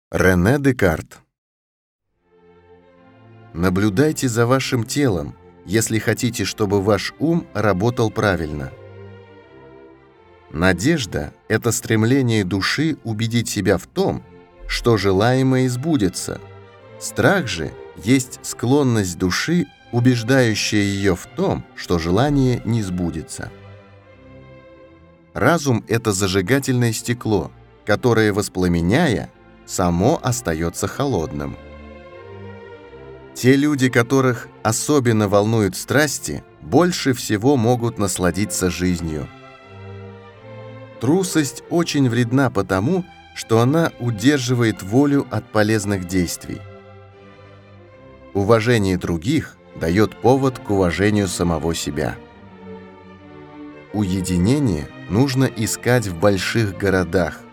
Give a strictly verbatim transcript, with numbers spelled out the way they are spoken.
Рене Декарт. Наблюдайте за вашим телом, если хотите, чтобы ваш ум работал правильно. Надежда – это стремление души убедить себя в том, что желаемое сбудется. Страх же есть склонность души, убеждающая ее в том, что желание не сбудется. Разум – это зажигательное стекло, которое, воспламеняя, само остается холодным. Те люди, которых особенно волнуют страсти, больше всего могут насладиться жизнью. Трусость очень вредна потому, что она удерживает волю от полезных действий. Уважение других дает повод к уважению самого себя. Уединение нужно искать в больших городах,